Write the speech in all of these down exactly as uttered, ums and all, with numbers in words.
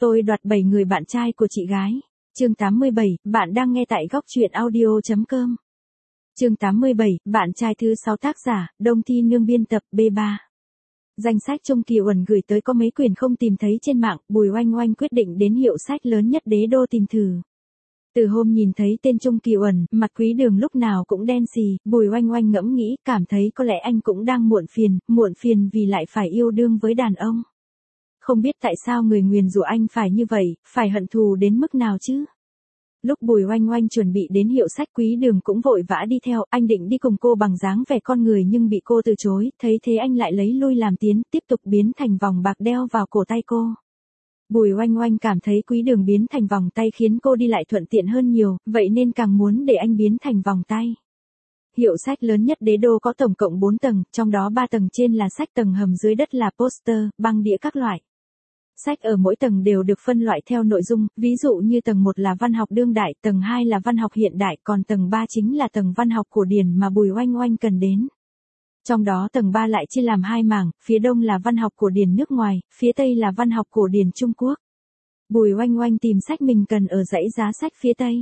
Tôi đoạt bảy người bạn trai của chị gái. Chương tám mươi bảy, bạn đang nghe tại góc truyện audio chấm com. Chương tám mươi bảy, bạn trai thứ sáu tác giả, Đông Thi Nương biên tập B ba. Danh sách Chung Kỳ Uẩn gửi tới có mấy quyển không tìm thấy trên mạng, Bùi Oanh Oanh quyết định đến hiệu sách lớn nhất đế đô tìm thử. Từ hôm nhìn thấy tên Chung Kỳ Uẩn, mặt Quý Đường lúc nào cũng đen xì, Bùi Oanh Oanh ngẫm nghĩ, cảm thấy có lẽ anh cũng đang muộn phiền, muộn phiền vì lại phải yêu đương với đàn ông. Không biết tại sao người nguyền rủa anh phải như vậy, phải hận thù đến mức nào chứ? Lúc Bùi Oanh Oanh chuẩn bị đến hiệu sách, Quý Đường cũng vội vã đi theo, anh định đi cùng cô bằng dáng vẻ con người nhưng bị cô từ chối, thấy thế anh lại lấy lui làm tiến, tiếp tục biến thành vòng bạc đeo vào cổ tay cô. Bùi Oanh Oanh cảm thấy Quý Đường biến thành vòng tay khiến cô đi lại thuận tiện hơn nhiều, vậy nên càng muốn để anh biến thành vòng tay. Hiệu sách lớn nhất đế đô có tổng cộng bốn tầng, trong đó ba tầng trên là sách, tầng hầm dưới đất là poster, băng đĩa các loại. Sách ở mỗi tầng đều được phân loại theo nội dung, ví dụ như tầng một là văn học đương đại, tầng hai là văn học hiện đại, còn tầng ba chính là tầng văn học cổ điển mà Bùi Oanh Oanh cần đến. Trong đó tầng ba lại chia làm hai mảng, phía đông là văn học cổ điển nước ngoài, phía tây là văn học cổ điển Trung Quốc. Bùi Oanh Oanh tìm sách mình cần ở dãy giá sách phía tây.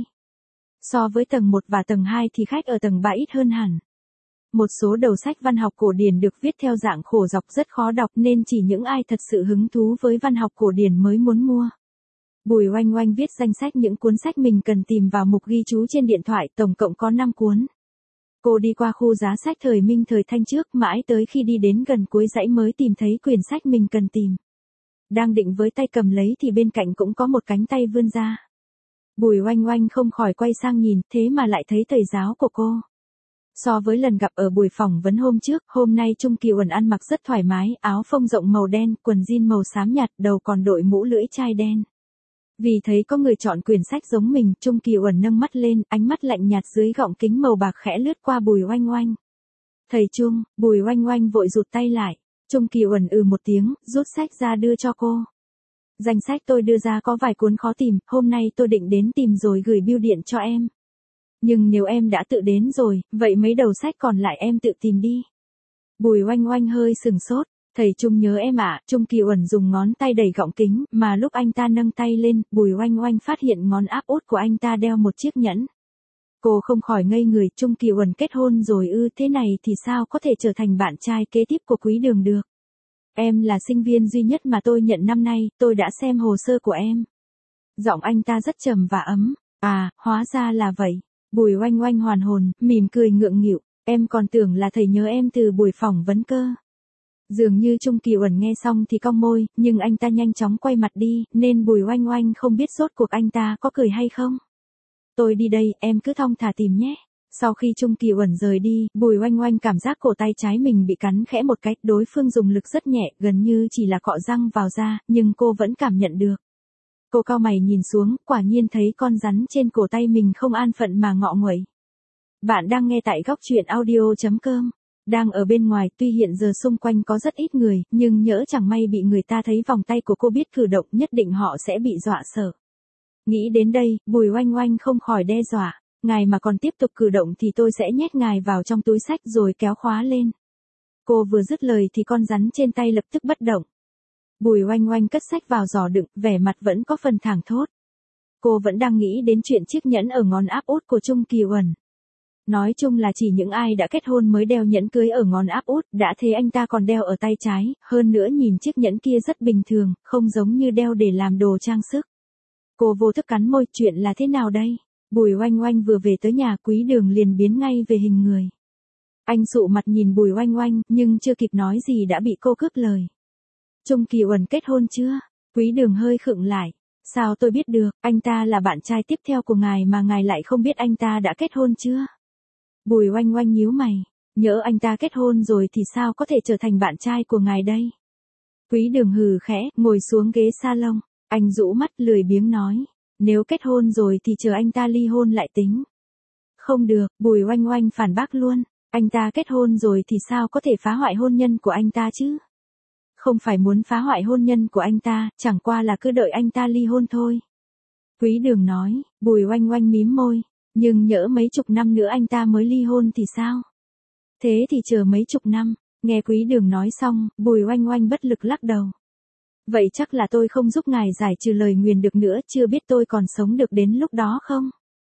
So với tầng một và tầng hai thì khách ở tầng ba ít hơn hẳn. Một số đầu sách văn học cổ điển được viết theo dạng khổ dọc rất khó đọc nên chỉ những ai thật sự hứng thú với văn học cổ điển mới muốn mua. Bùi Oanh Oanh viết danh sách những cuốn sách mình cần tìm vào mục ghi chú trên điện thoại, tổng cộng có năm cuốn. Cô đi qua khu giá sách thời Minh thời Thanh trước, mãi tới khi đi đến gần cuối dãy mới tìm thấy quyển sách mình cần tìm. Đang định với tay cầm lấy thì bên cạnh cũng có một cánh tay vươn ra. Bùi Oanh Oanh không khỏi quay sang nhìn, thế mà lại thấy thầy giáo của cô. So với lần gặp ở buổi phỏng vấn hôm trước, hôm nay Chung Kỳ Uẩn ăn mặc rất thoải mái, áo phông rộng màu đen, quần jean màu xám nhạt, đầu còn đội mũ lưỡi chai đen. Vì thấy có người chọn quyển sách giống mình, Chung Kỳ Uẩn nâng mắt lên, ánh mắt lạnh nhạt dưới gọng kính màu bạc khẽ lướt qua Bùi Oanh Oanh. Thầy Chung, Bùi Oanh Oanh vội rụt tay lại. Chung Kỳ Uẩn ừ một tiếng, rút sách ra đưa cho cô. Danh sách tôi đưa ra có vài cuốn khó tìm, hôm nay tôi định đến tìm rồi gửi bưu điện cho em. Nhưng nếu em đã tự đến rồi, vậy mấy đầu sách còn lại em tự tìm đi. Bùi Oanh Oanh hơi sừng sốt. Thầy Chung nhớ em ạ. À. Chung Kỳ Uẩn dùng ngón tay đẩy gọng kính, mà lúc anh ta nâng tay lên, Bùi Oanh Oanh phát hiện ngón áp út của anh ta đeo một chiếc nhẫn. Cô không khỏi ngây người. Chung Kỳ Uẩn kết hôn rồi ư? Thế này thì sao có thể trở thành bạn trai kế tiếp của Quý Đường được? Em là sinh viên duy nhất mà tôi nhận năm nay, tôi đã xem hồ sơ của em. Giọng anh ta rất trầm và ấm. À, hóa ra là vậy. Bùi Oanh Oanh hoàn hồn, mỉm cười ngượng nghịu, em còn tưởng là thầy nhớ em từ buổi phỏng vấn cơ. Dường như Chung Kỳ Uẩn nghe xong thì cong môi, nhưng anh ta nhanh chóng quay mặt đi, nên Bùi Oanh Oanh không biết rốt cuộc anh ta có cười hay không. Tôi đi đây, em cứ thong thả tìm nhé. Sau khi Chung Kỳ Uẩn rời đi, Bùi Oanh Oanh cảm giác cổ tay trái mình bị cắn khẽ một cách, đối phương dùng lực rất nhẹ, gần như chỉ là cọ răng vào da, nhưng cô vẫn cảm nhận được. Cô cau mày nhìn xuống, quả nhiên thấy con rắn trên cổ tay mình không an phận mà ngọ nguậy. Bạn đang nghe tại góc truyện audio chấm com. Đang ở bên ngoài, tuy hiện giờ xung quanh có rất ít người, nhưng nhỡ chẳng may bị người ta thấy vòng tay của cô biết cử động, nhất định họ sẽ bị dọa sợ. Nghĩ đến đây, Bùi Oanh Oanh không khỏi đe dọa. Ngài mà còn tiếp tục cử động thì tôi sẽ nhét ngài vào trong túi sách rồi kéo khóa lên. Cô vừa dứt lời thì con rắn trên tay lập tức bất động. Bùi Oanh Oanh cất sách vào giỏ đựng, vẻ mặt vẫn có phần thảng thốt. Cô vẫn đang nghĩ đến chuyện chiếc nhẫn ở ngón áp út của Chung Kỳ Uẩn. Nói chung là chỉ những ai đã kết hôn mới đeo nhẫn cưới ở ngón áp út, đã thế anh ta còn đeo ở tay trái, hơn nữa nhìn chiếc nhẫn kia rất bình thường, không giống như đeo để làm đồ trang sức. Cô vô thức cắn môi, chuyện là thế nào đây? Bùi Oanh Oanh vừa về tới nhà, Quý Đường liền biến ngay về hình người. Anh sụ mặt nhìn Bùi Oanh Oanh, nhưng chưa kịp nói gì đã bị cô cướp lời. Chung Kỳ Uẩn kết hôn chưa? Quý Đường hơi khựng lại. Sao tôi biết được, anh ta là bạn trai tiếp theo của ngài mà ngài lại không biết anh ta đã kết hôn chưa? Bùi Oanh Oanh nhíu mày. Nhỡ anh ta kết hôn rồi thì sao có thể trở thành bạn trai của ngài đây? Quý Đường hừ khẽ, ngồi xuống ghế salon. Anh rũ mắt lười biếng nói. Nếu kết hôn rồi thì chờ anh ta ly hôn lại tính. Không được, Bùi Oanh Oanh phản bác luôn. Anh ta kết hôn rồi thì sao có thể phá hoại hôn nhân của anh ta chứ? Không phải muốn phá hoại hôn nhân của anh ta, chẳng qua là cứ đợi anh ta ly hôn thôi. Quý Đường nói. Bùi Oanh Oanh mím môi. Nhưng nhỡ mấy chục năm nữa anh ta mới ly hôn thì sao? Thế thì chờ mấy chục năm. Nghe Quý Đường nói xong, Bùi Oanh Oanh bất lực lắc đầu. Vậy chắc là tôi không giúp ngài giải trừ lời nguyền được nữa, chưa biết tôi còn sống được đến lúc đó không?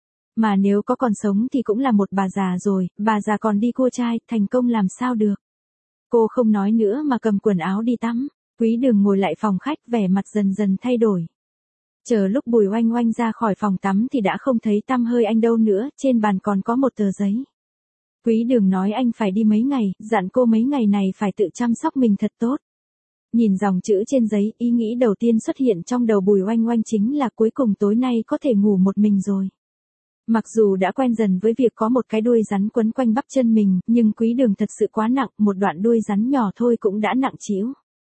Mà nếu có còn sống thì cũng là một bà già rồi, bà già còn đi cua trai, thành công làm sao được. Cô không nói nữa mà cầm quần áo đi tắm. Quý Đường ngồi lại phòng khách, vẻ mặt dần dần thay đổi. Chờ lúc Bùi Oanh Oanh ra khỏi phòng tắm thì đã không thấy tăm hơi anh đâu nữa, trên bàn còn có một tờ giấy. Quý Đường nói anh phải đi mấy ngày, dặn cô mấy ngày này phải tự chăm sóc mình thật tốt. Nhìn dòng chữ trên giấy, ý nghĩ đầu tiên xuất hiện trong đầu Bùi Oanh Oanh chính là cuối cùng tối nay có thể ngủ một mình rồi. Mặc dù đã quen dần với việc có một cái đuôi rắn quấn quanh bắp chân mình, nhưng Quý Đường thật sự quá nặng, một đoạn đuôi rắn nhỏ thôi cũng đã nặng trĩu.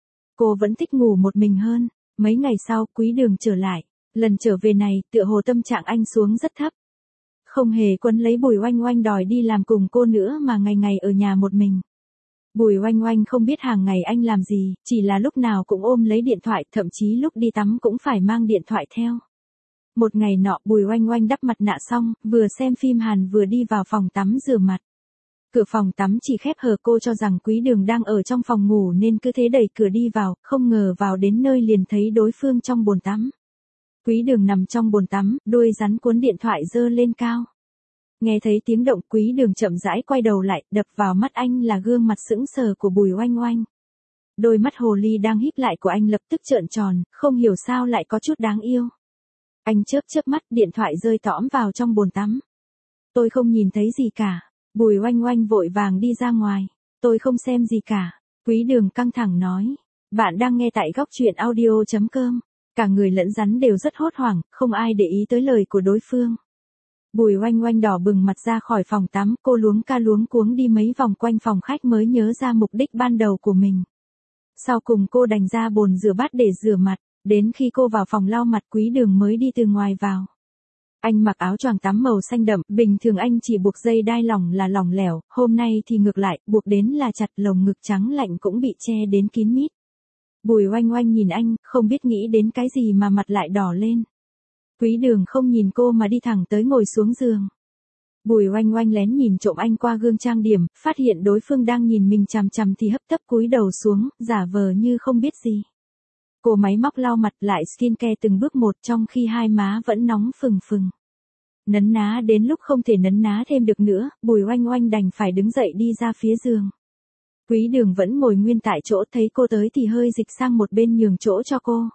Cô vẫn thích ngủ một mình hơn. Mấy ngày sau, Quý Đường trở lại. Lần trở về này, tựa hồ tâm trạng anh xuống rất thấp. Không hề quấn lấy Bùi Oanh Oanh đòi đi làm cùng cô nữa mà ngày ngày ở nhà một mình. Bùi Oanh Oanh không biết hàng ngày anh làm gì, chỉ là lúc nào cũng ôm lấy điện thoại, thậm chí lúc đi tắm cũng phải mang điện thoại theo. Một ngày nọ, Bùi Oanh Oanh đắp mặt nạ xong, vừa xem phim Hàn vừa đi vào phòng tắm rửa mặt. Cửa phòng tắm chỉ khép hờ, cô cho rằng Quý Đường đang ở trong phòng ngủ nên cứ thế đẩy cửa đi vào, không ngờ vào đến nơi liền thấy đối phương trong bồn tắm. Quý Đường nằm trong bồn tắm, đuôi rắn cuốn điện thoại giơ lên cao. Nghe thấy tiếng động, Quý Đường chậm rãi quay đầu lại, đập vào mắt anh là gương mặt sững sờ của Bùi Oanh Oanh. Đôi mắt hồ ly đang híp lại của anh lập tức trợn tròn, không hiểu sao lại có chút đáng yêu. Anh chớp chớp mắt, điện thoại rơi tõm vào trong bồn tắm. Tôi không nhìn thấy gì cả. Bùi Oanh Oanh vội vàng đi ra ngoài. Tôi không xem gì cả. Quý Đường căng thẳng nói. Bạn đang nghe tại góc truyện audio chấm com. Cả người lẫn rắn đều rất hốt hoảng, không ai để ý tới lời của đối phương. Bùi Oanh Oanh đỏ bừng mặt ra khỏi phòng tắm, cô luống ca luống cuống đi mấy vòng quanh phòng khách mới nhớ ra mục đích ban đầu của mình. Sau cùng cô đành ra bồn rửa bát để rửa mặt, đến khi cô vào phòng lau mặt, Quý Đường mới đi từ ngoài vào. Anh mặc áo choàng tắm màu xanh đậm, bình thường anh chỉ buộc dây đai lỏng là lỏng lẻo, hôm nay thì ngược lại, buộc đến là chặt, lồng ngực trắng lạnh cũng bị che đến kín mít. Bùi Oanh Oanh nhìn anh, không biết nghĩ đến cái gì mà mặt lại đỏ lên. Quý Đường không nhìn cô mà đi thẳng tới ngồi xuống giường. Bùi Oanh Oanh lén nhìn trộm anh qua gương trang điểm, phát hiện đối phương đang nhìn mình chằm chằm thì hấp tấp cúi đầu xuống, giả vờ như không biết gì. Cô máy móc lau mặt lại skincare từng bước một trong khi hai má vẫn nóng phừng phừng. Nấn ná đến lúc không thể nấn ná thêm được nữa, Bùi Oanh Oanh đành phải đứng dậy đi ra phía giường. Quý Đường vẫn ngồi nguyên tại chỗ, thấy cô tới thì hơi dịch sang một bên nhường chỗ cho cô.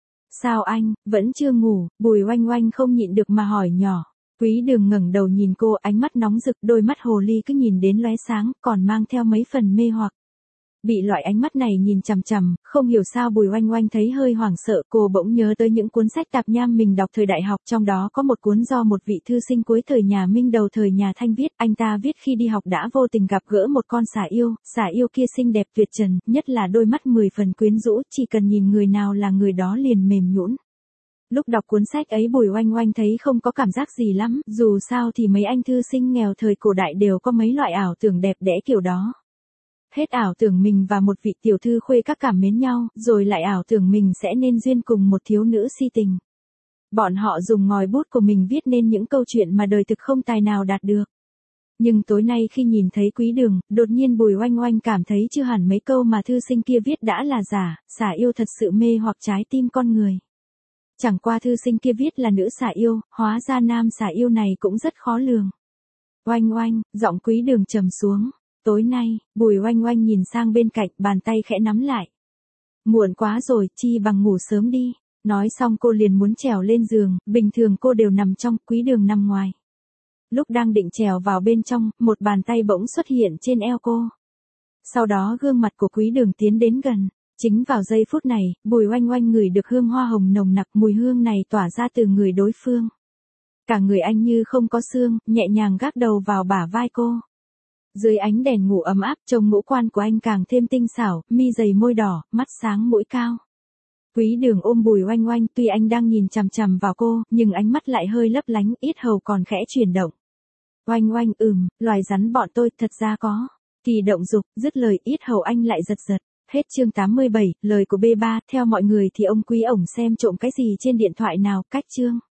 Sao anh, vẫn chưa ngủ? Bùi Oanh Oanh không nhịn được mà hỏi nhỏ. Quý Đường ngẩng đầu nhìn cô, ánh mắt nóng rực, đôi mắt hồ ly cứ nhìn đến lóe sáng, còn mang theo mấy phần mê hoặc. Bị loại ánh mắt này nhìn chằm chằm, không hiểu sao Bùi Oanh Oanh thấy hơi hoảng sợ, cô bỗng nhớ tới những cuốn sách tạp nham mình đọc thời đại học, trong đó có một cuốn do một vị thư sinh cuối thời nhà Minh đầu thời nhà Thanh viết, anh ta viết khi đi học đã vô tình gặp gỡ một con xà yêu, xà yêu kia xinh đẹp tuyệt trần, nhất là đôi mắt mười phần quyến rũ, chỉ cần nhìn người nào là người đó liền mềm nhũn. Lúc đọc cuốn sách ấy Bùi Oanh Oanh thấy không có cảm giác gì lắm, dù sao thì mấy anh thư sinh nghèo thời cổ đại đều có mấy loại ảo tưởng đẹp đẽ kiểu đó. Hết ảo tưởng mình và một vị tiểu thư khuê các cảm mến nhau, rồi lại ảo tưởng mình sẽ nên duyên cùng một thiếu nữ si tình. Bọn họ dùng ngòi bút của mình viết nên những câu chuyện mà đời thực không tài nào đạt được. Nhưng tối nay khi nhìn thấy Quý Đường, đột nhiên Bùi Oanh Oanh cảm thấy chưa hẳn mấy câu mà thư sinh kia viết đã là giả, xà yêu thật sự mê hoặc trái tim con người. Chẳng qua thư sinh kia viết là nữ xà yêu, hóa ra nam xà yêu này cũng rất khó lường. Oanh Oanh, giọng Quý Đường trầm xuống. Tối nay, Bùi Oanh Oanh nhìn sang bên cạnh, bàn tay khẽ nắm lại. Muộn quá rồi, chi bằng ngủ sớm đi. Nói xong cô liền muốn trèo lên giường, bình thường cô đều nằm trong, Quý Đường nằm ngoài. Lúc đang định trèo vào bên trong, một bàn tay bỗng xuất hiện trên eo cô. Sau đó gương mặt của Quý Đường tiến đến gần. Chính vào giây phút này, Bùi Oanh Oanh ngửi được hương hoa hồng nồng nặc, mùi hương này tỏa ra từ người đối phương. Cả người anh như không có xương, nhẹ nhàng gác đầu vào bả vai cô. Dưới ánh đèn ngủ ấm áp, trông ngũ quan của anh càng thêm tinh xảo, mi dày môi đỏ, mắt sáng mũi cao. Quý Đường ôm Bùi Oanh Oanh, tuy anh đang nhìn chằm chằm vào cô, nhưng ánh mắt lại hơi lấp lánh, yết hầu còn khẽ chuyển động. Oanh Oanh, ừm, loài rắn bọn tôi thật ra có. Kỳ động dục, dứt lời yết hầu anh lại giật giật. Hết chương tám mươi bảy, lời của B ba, theo mọi người thì ông Quý ổng xem trộm cái gì trên điện thoại nào, cách chương.